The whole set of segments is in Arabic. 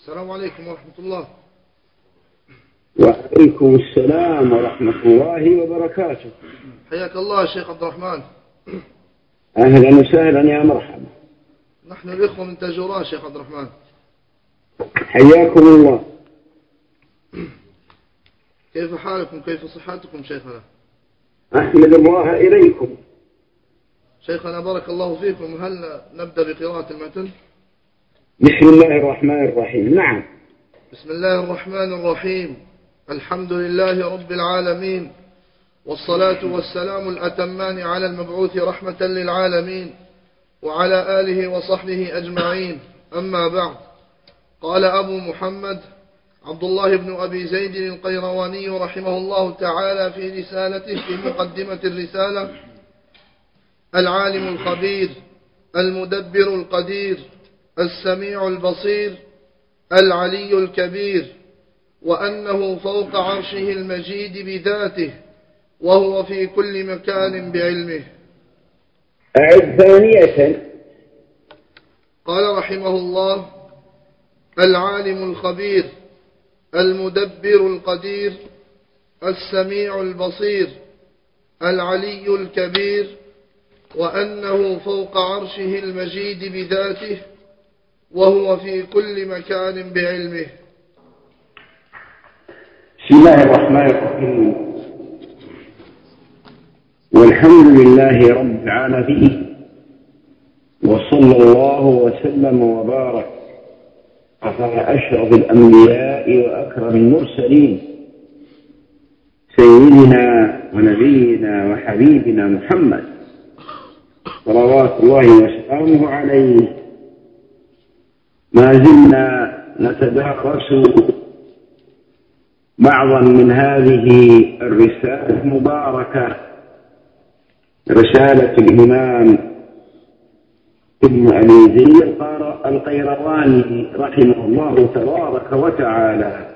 السلام عليكم ورحمة الله. وعليكم السلام ورحمة الله وبركاته. حياك الله شيخ عبد الرحمن. أهلا وسهلا يا مرحبا. نحن الإخوة من تاجوران شيخ عبد الرحمن. حياكم الله. كيف حالكم؟ كيف صحتكم شيخنا؟ أحمد الله إليكم. شيخنا بارك الله فيكم، هل نبدأ بقراءة المتن؟ بسم الله الرحمن الرحيم. نعم. بسم الله الرحمن الرحيم. الحمد لله رب العالمين، والصلاة والسلام الأتمان على المبعوث رحمة للعالمين وعلى آله وصحبه أجمعين. أما بعد، قال أبو محمد عبد الله بن أبي زيد القيرواني رحمه الله تعالى في رسالته في مقدمة الرسالة: العالم الخبير المدبر القدير السميع البصير العلي الكبير، وأنه فوق عرشه المجيد بذاته، وهو في كل مكان بعلمه. أعد ثانية. قال رحمه الله: العالم الخبير المدبر القدير السميع البصير العلي الكبير، وأنه فوق عرشه المجيد بذاته، وهو في كل مكان بعلمه. بسم الله الرحمن الرحيم. والحمد لله رب العالمين، وصلى الله وسلم وبارك على أشرف الأنبياء وأكرم المرسلين سيدنا ونبينا وحبيبنا محمد صلوات الله وسلامه عليه. ما زلنا نتدارس بعضا من هذه الرسالة المباركة، رسالة الإمام ابن أبي زيد القيرواني رحمه الله تبارك وتعالى،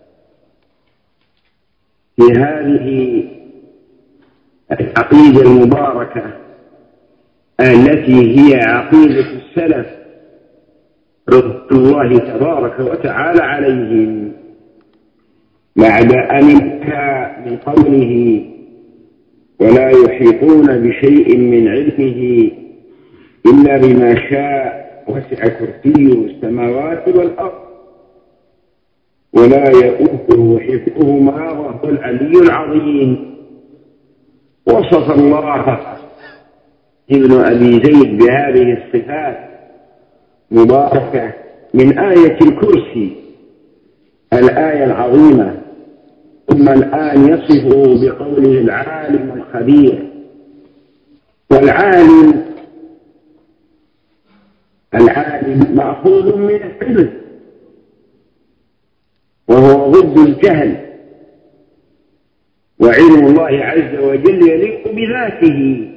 في هذه العقيدة المباركة التي هي عقيدة السلف رضوان الله تبارك وتعالى عليهم، بعد أن انتهى من قوله: ولا يحيطون بشيء من علمه إلا بما شاء وسع كرسيه السماوات والأرض ولا يؤوده حفظهما وهو العلي العظيم. وصف الله ابن أبي زيد بهذه الصفات مباركة من آية الكرسي، الآية العظيمة، ثم الآن يصفه بقوله العالم الخبير. والعالم مأخوذ من العلم، وهو ضد الجهل، وعلم الله عز وجل يليق بذاته،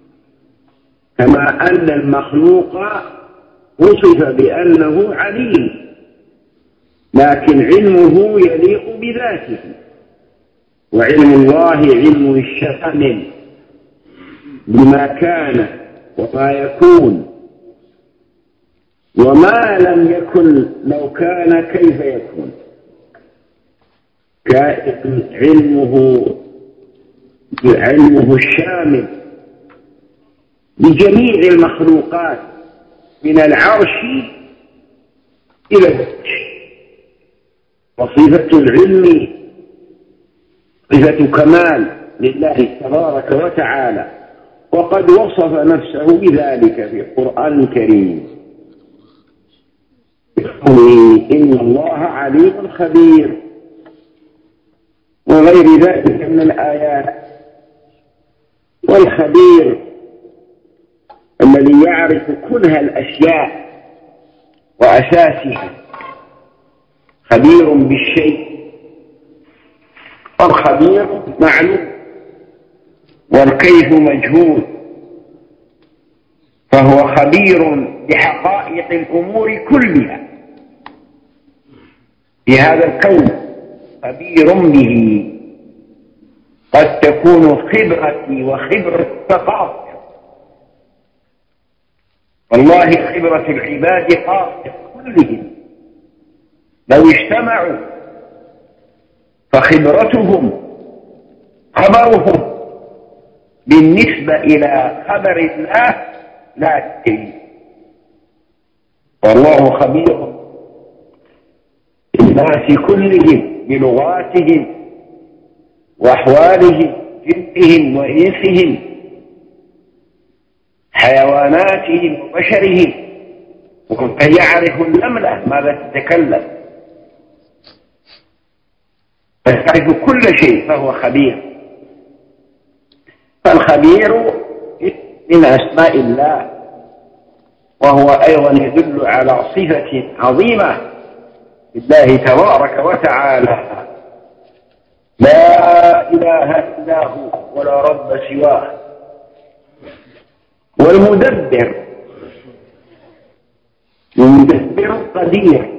كما أن المخلوق وصف بأنه عليم، لكن علمه يليق بذاته. وعلم الله علم الشامل بما كان وما يكون، وما لم يكن لو كان كيف يكون. علمه الشامل لجميع المخلوقات من العرش إلى العرش. وصفة العلم صفة كمال لله تبارك وتعالى، وقد وصف نفسه بذلك في القرآن الكريم بقوله: إن الله عليم خبير، وغير ذلك من الآيات. والخبير الذي يعرف كنه الأشياء وأساسها، خبير بالشيء، والخبير معلوم والكيف مجهول، فهو خبير بحقائق الأمور كلها في هذا الكون، خبير به. قد تكون خبرتي وخبرة خاصة، والله خبرة العباد خاصة كلهم، لو اجتمعوا فخبرتهم خبرهم بالنسبة إلى خبر الله لا تكفي، والله خبير بالناس كلهم بلغاتهم وأحوالهم، جنسهم وإنسهم، حيواناتهم وبشرهم، ويعرف النملة ماذا تتكلم، فيعرف كل شيء، فهو خبير. فالخبير من أسماء الله، وهو أيضا يدل على صفة عظيمة لله تبارك وتعالى: لا إله إلا هو ولا رب سواه. والمدبر قدير،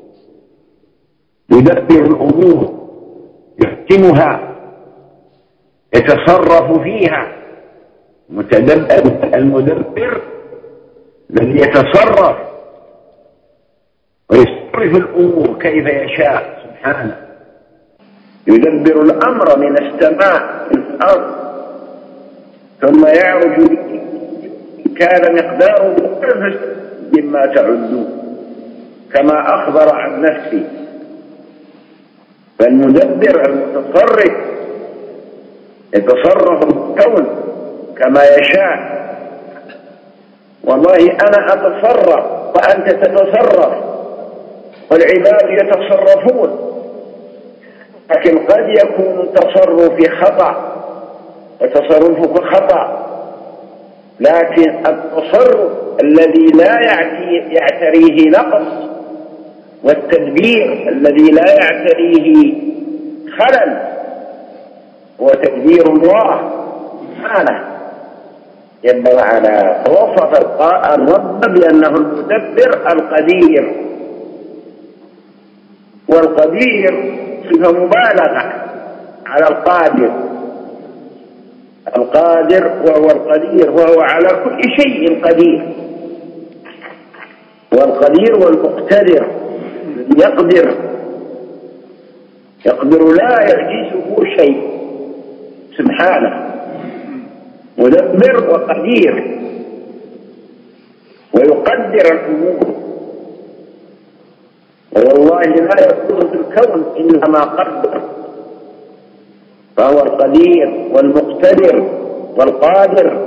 يدبر الأمور، يحكمها، يتصرف فيها. المدبر الذي يتصرف ويصرف الأمور كيف يشاء سبحانه، يدبر الأمر من السماء إلى الأرض ثم يعرج كان مقداره بالألف مما تعدون، كما أخبر عن نفسه. فالمدبر المتصرف يتصرف الكون كما يشاء. والله أنا أتصرف وأنت تتصرف والعباد يتصرفون، لكن قد يكون التصرف خطأ وتصرفك خطأ، لكن التصرف الذي لا يعتريه نقص والتدبير الذي لا يعتريه خلل هو تدبير الله سبحانه جل وعلا. وصف الرب بأنه المدبر القدير، والقدير صفة مبالغة على القادر. القادر وهو القدير، وهو على كل شيء قدير. والقدير والمقتدر يقدر لا يعجزه شيء سبحانه، مدبر وقدير، ويقدر الأمور. والله لا يكون في الكون إلا ما قدر، فهو القدير والمقتدر والقادر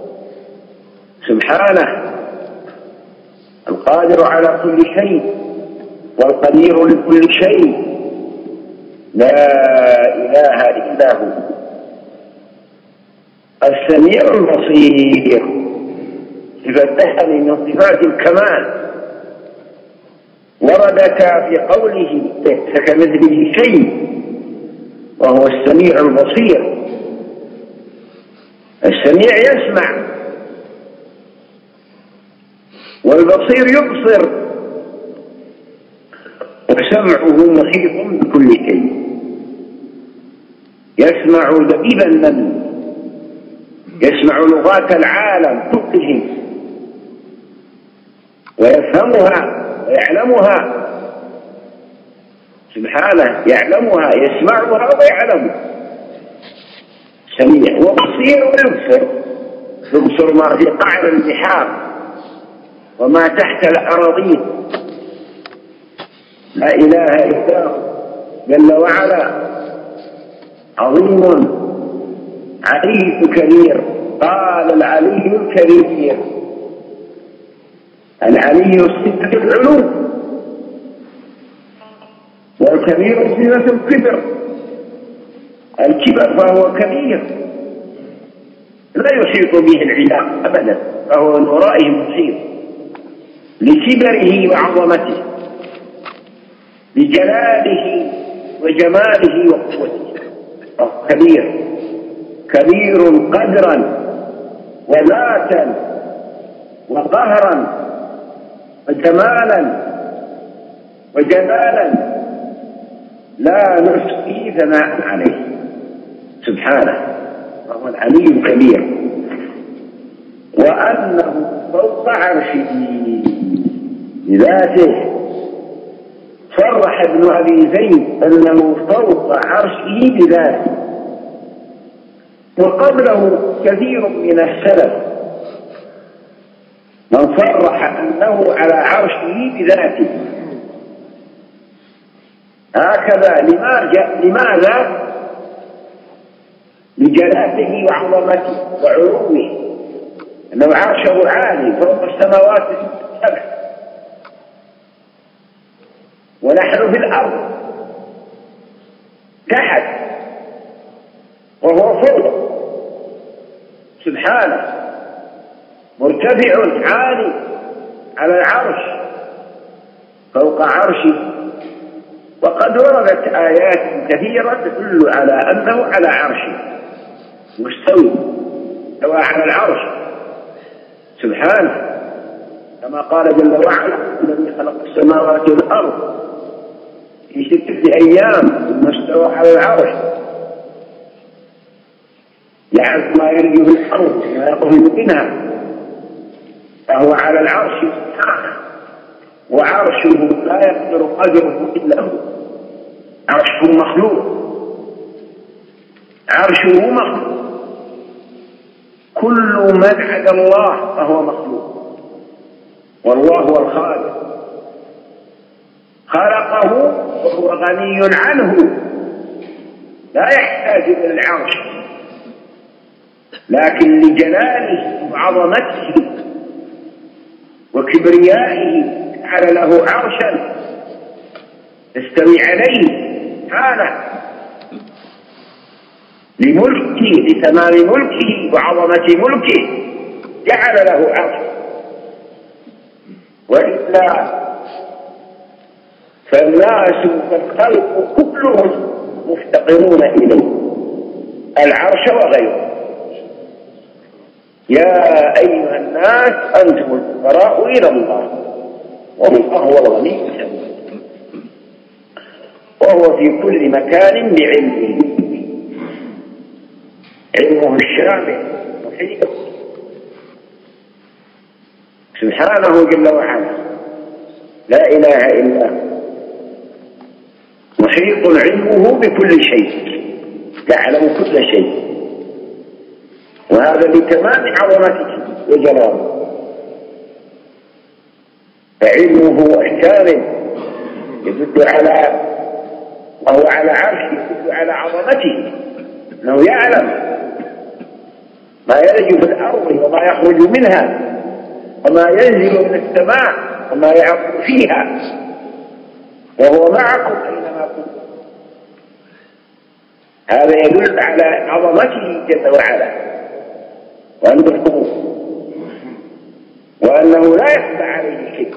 سبحانه، القادر على كل شيء والقدير لكل شيء، لا إله إلا هو. السميع البصير صفتان من صفات الكمال وردتا في قوله ليس كمثله شيء، وهو السميع البصير. السميع يسمع، والبصير يبصر، وسمعه محيط بكل شيء. يسمع دبيب النمل، يسمع لغات العالم كلهم ويفهمها ويعلمها سبحانه، يعلمها يسمعها ويعلمها. سميع وبصير ويبصر ما في قعر البحار وما تحت الأراضين. لا إله إلا هو جل وعلا، عظيم علي كبير. قال العلي الكبير، العلي صفة العلو، والكبير صفة الكبر. الكبر فهو كبير لا يحيط به العلم أبدا، فهو من ورائه محيط لكبره وعظمته، لجلاله وجماله وقوته. كبير كبير قدرا وذاتا وقهرا وجمالا وجلالا لا نحصي ثناء عليه سبحانه، وهو العلي الكبير. وأنه فوق عرشه بذاته، صرح ابن أبي زيد أنه فوق عرشه بذاته، وقبله كثير من السلف من صرح أنه على عرشه بذاته. هكذا لماذا؟ لجلاله وعظمته وعلوه، أنه عرشه عالي فوق السماوات السبع، ونحن في الأرض تحت وهو فوق سبحانه مرتفع عالي على العرش فوق عرشه. وقد وردت آيات كثيرة تدل على أنه على عرشه مستوي سواء على العرش سبحانه، كما قال جل وعلا: الذي خلق السماوات والأرض في 6 أيام ثم استوى على العرش يعرف ما يلج في الأرض وما يخرج منها، فهو على العرش سبحانه، وعرشه لا يقدر قدره إلا هو. عرشه مخلوق، عرشه مخلوق، كل من عدا الله فهو مخلوق، والله هو الخالق، خلقه وهو غني عنه لا يحتاج إلى العرش، لكن لجلاله وعظمته وكبريائه جعل له عرشا يستوي عليه حاله لملكه، لتمام ملكه وعظمة ملكه جعل له عرش. وإلا فالناس والخلق كلهم مفتقرون إليه العرش وغيره. يا أيها الناس أنتم الفقراء إلى الله والله هو الغني الحميد، وهو في كل مكان بعلمه، علمه الشامل محيط سبحانه جل وعلا، لا إله إلا هو، محيط علمه بكل شيء، يعلم كل شيء، وهذا لتمام عظمته وجلاله. فعلمه الشامل يدل على، وهو على عرشه يدل على عظمته، انه يعلم ما يلج في الارض وما يخرج منها وما ينزل من السماء وما يعرج فيها، وهو معكم اينما كنتم. هذا يدل على عظمته جل وعلا وأنه لا يخفى عليه شيء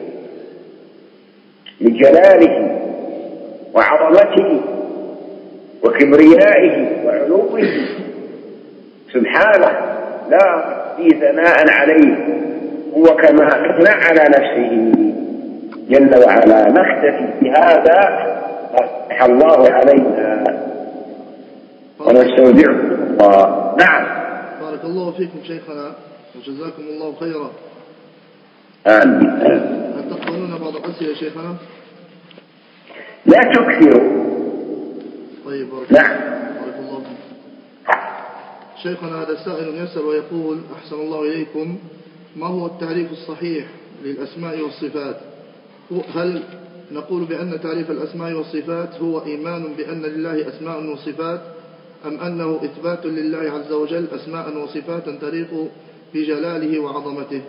لجلاله وعظمته وكبريائه وعلوه سبحانه، لا في ثناء عليه، هو كما أثنى على نفسه جل وعلا. نختفي بهذا ما فتح الله علينا ونستودعكم الله. نعم. بارك الله فيكم شيخنا وجزاكم الله خيرا. آمين. هل تقبلون بعض الأسئلة شيخنا؟ لا تكثروا. طيب بارك الله فيكم. شيخنا هذا سائل يسأل ويقول: أحسن الله إليكم، ما هو التعريف الصحيح للأسماء والصفات؟ هل نقول بأن تعريف الأسماء والصفات هو إيمان بأن لله أسماء وصفات، أم أنه إثبات لله عز وجل أسماء وصفات تليق بجلاله وعظمته؟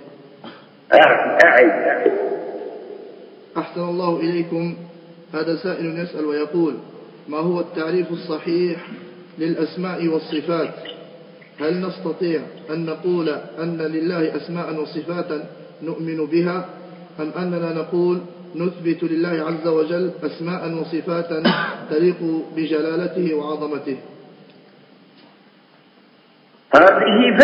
أعد. أحسن الله إليكم، هذا سائل يسأل ويقول: ما هو التعريف الصحيح للأسماء والصفات؟ هل نستطيع أن نقول أن لله أسماء وصفات نؤمن بها، أم أننا نقول نثبت لله عز وجل أسماء وصفات تليق بجلالته وعظمته؟ هذه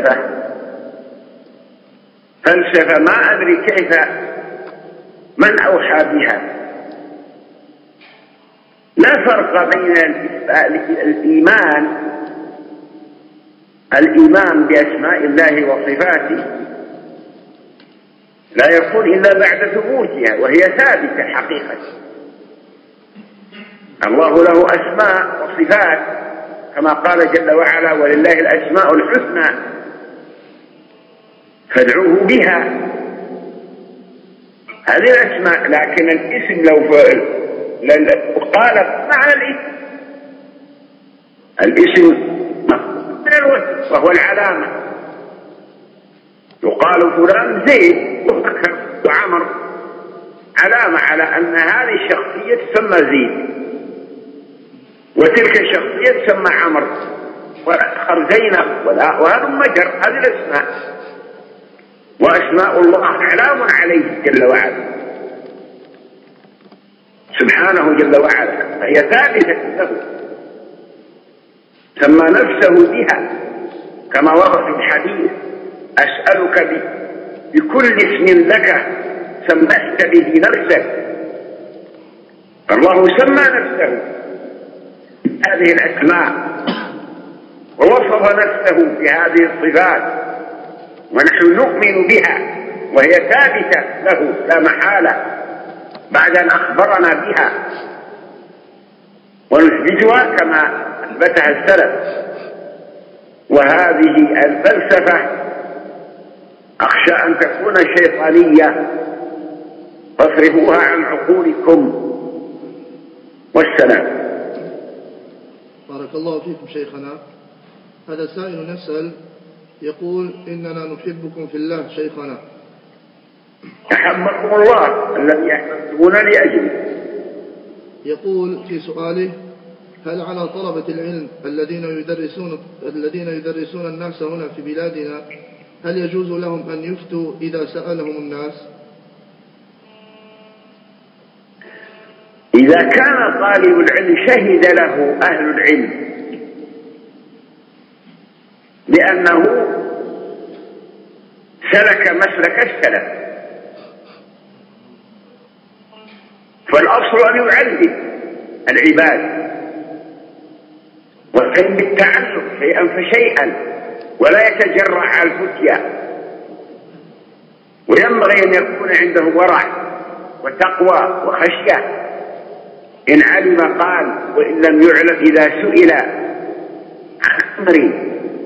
فلسفة ما أدري كيف من أوحى بها. لا فرق بين الإيمان بأسماء الله وصفاته لا يكون إلا بعد ثبوتها، وهي ثابتة حقيقة، الله له أسماء وصفات كما قال جل وعلا: ولله الأسماء الحسنى فادعوه بها. هذه الأسماء، لكن الاسم لو قال معنى الاسم من الوصف وهو العلامة. يقال فلان زيد وبكر وعمر، علامة على أن هذه الشخصية تسمى زيد، وتلك الشخصية تسمى عمر، والآخر زينب، وهذا مجر. هذه الأسماء، وأسماء الله علام عليه جل وعلا سبحانه جل وعلا، فهي ثابتة له، سمى نفسه بها كما ورد في الحديث: أسألك بكل اسم لك سمحت به نفسك. الله سمى نفسه هذه الأسماء ووصف نفسه بهذه الصفات، ونحن نؤمن بها وهي ثابتة له لا محالة بعد أن أخبرنا بها، ونثبتها كما أثبتها السلف. وهذه الفلسفة أخشى أن تكون شيطانية، فاصرفوها عن عقولكم، والسلام. بارك الله فيكم شيخنا. هذا سائل نسأل يقول: إننا نحبكم في الله شيخنا. أحبكم الله الذي أحببتمونا لأجله. يقول في سؤاله: هل على طلبة العلم الذين يدرسون الناس هنا في بلادنا، هل يجوز لهم أن يفتوا إذا سألهم الناس؟ إذا كان طالب العلم شهد له أهل العلم لأنه سلك مسلك السلف، فالأصل أن يعلم العباد ويقيم بالتعلم شيئا فشيئا، ولا يتجرع على الفتيا، وينبغي أن يكون عنده ورع وتقوى وخشية. إن علم قال، وإن لم يعلم إذا سئل عن أمر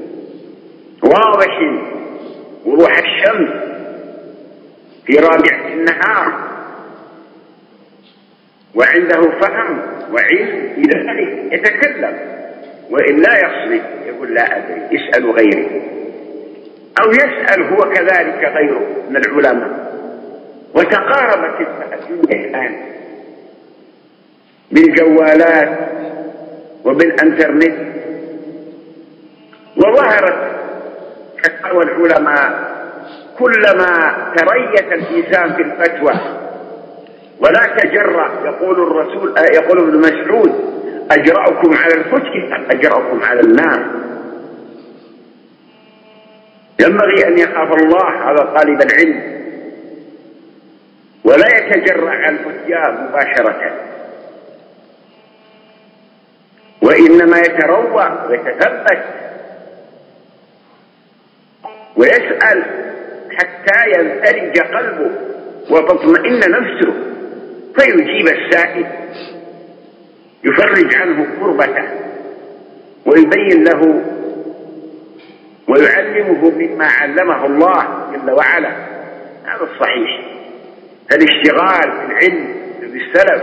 واضح وضوح الشمس في رابعة النهار وعنده فهم وعلم بذلك يتكلم، وإن لا يصلي يقول لا أدري، اسأل غيري، أو يسأل هو كذلك غيره من العلماء. وتقاربت الدنيا الآن بالجوالات وبالانترنت، وظهرت فتاوى العلماء كلما تريث الإنسان في الفتوى ولا تجرأ. يقول ابن مسعود: أجرأكم على الفتك أجرأكم على النار. ينبغي أن يخاف الله هذا طالب العلم ولا يتجرأ على الفتيا مباشرة، وإنما يتروى ويتثبت ويسأل حتى ينفرج قلبه وتطمئن نفسه، فيجيب السائل، يفرج عنه كربته ويبين له ويعلمه مما علمه الله جل وعلا. هذا الصحيح. الاشتغال بالعلم بالسلف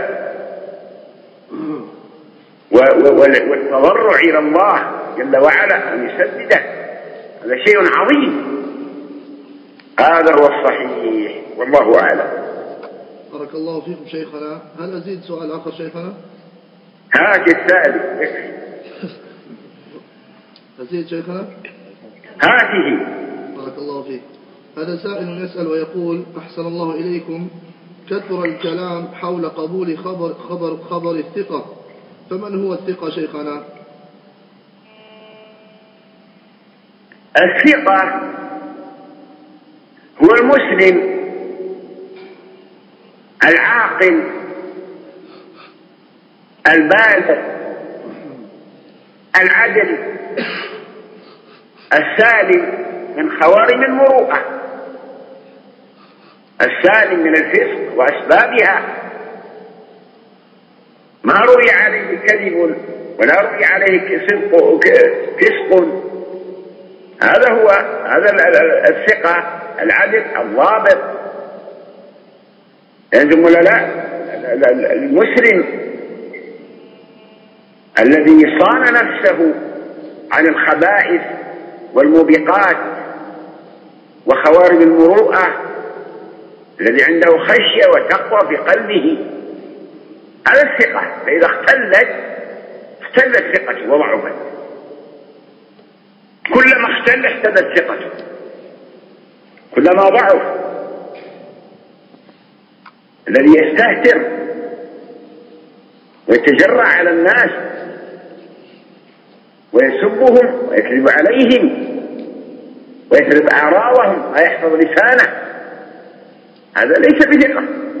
والتضرع إلى الله جل وعلا أن يسدده، هذا شيء عظيم. هذا هو الصحيح، والله أعلم. بارك الله فيكم شيخنا. هل أزيد سؤال آخر شيخنا؟ هات السائل. أزيد شيخنا؟ هاته. بارك الله فيك. هذا سائل يسأل ويقول: أحسن الله إليكم، كثر الكلام حول قبول خبر الثقة، فمن هو الثقة شيخنا؟ الثقة هو المسلم العاقل البالغ العدل السالم من خوارم المروءة، السالم من الفسق وأسبابها، ما روي عليه كذب ولا روي عليه كسق. هذا هو الثقة العدل الضابط. يلزم ولا لا؟ المسلم الذي صان نفسه عن الخبائث والموبقات وخوارم المروءة، الذي عنده خشية وتقوى في قلبه، هذا الثقة. فإذا اختلت ثقته وضعفت، كلما اختلت ثقته كلما ضعف. الذي يستهتر ويتجرأ على الناس ويسبهم ويكذب عليهم ويكذب أعراضهم ويحفظ لسانه، هذا ليس بثقة.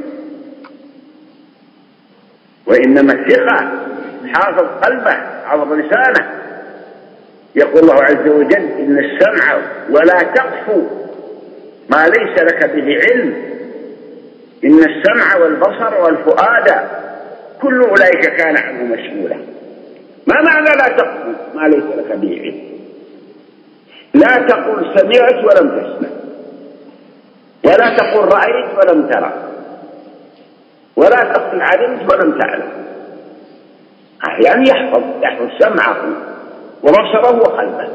وإنما الثقة حافظ قلبه حافظ لسانه. يقول الله عز وجل: إن السمع ولا تقف ما ليس لك به علم، إن السمع والبصر والفؤاد كل أولئك كان عنه مسؤولا. ما معنى لا تقف ما ليس لك به علم؟ لا تقول سمعت ولم تسمع، ولا تقول رأيت ولم ترى، ولا تقول علمت ولم تعلم. أحيانا يحفظ سمعه وبصره وقلبه،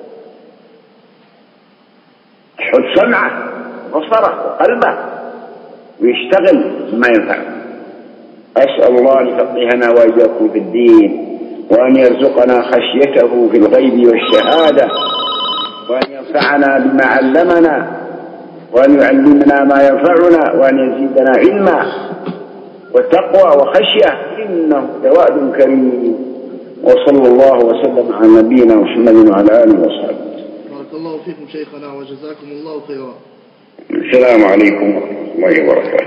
يحفظ سمعه وبصره وقلبه ويشتغل بما ينفعه. أسأل الله أن يفقهنا وإياكم في الدين، وأن يرزقنا خشيته في الغيب والشهادة، وأن ينفعنا بما علمنا، وأن يعلمنا ما ينفعنا، وأن يزيدنا علما وتقوى وخشية، إنه جواد كريم. وصلى الله وسلم على نبينا محمد وعلى آله وصحبه. بارك الله فيكم شيخنا وجزاكم الله خيرا. السلام عليكم ورحمة الله وبركاته.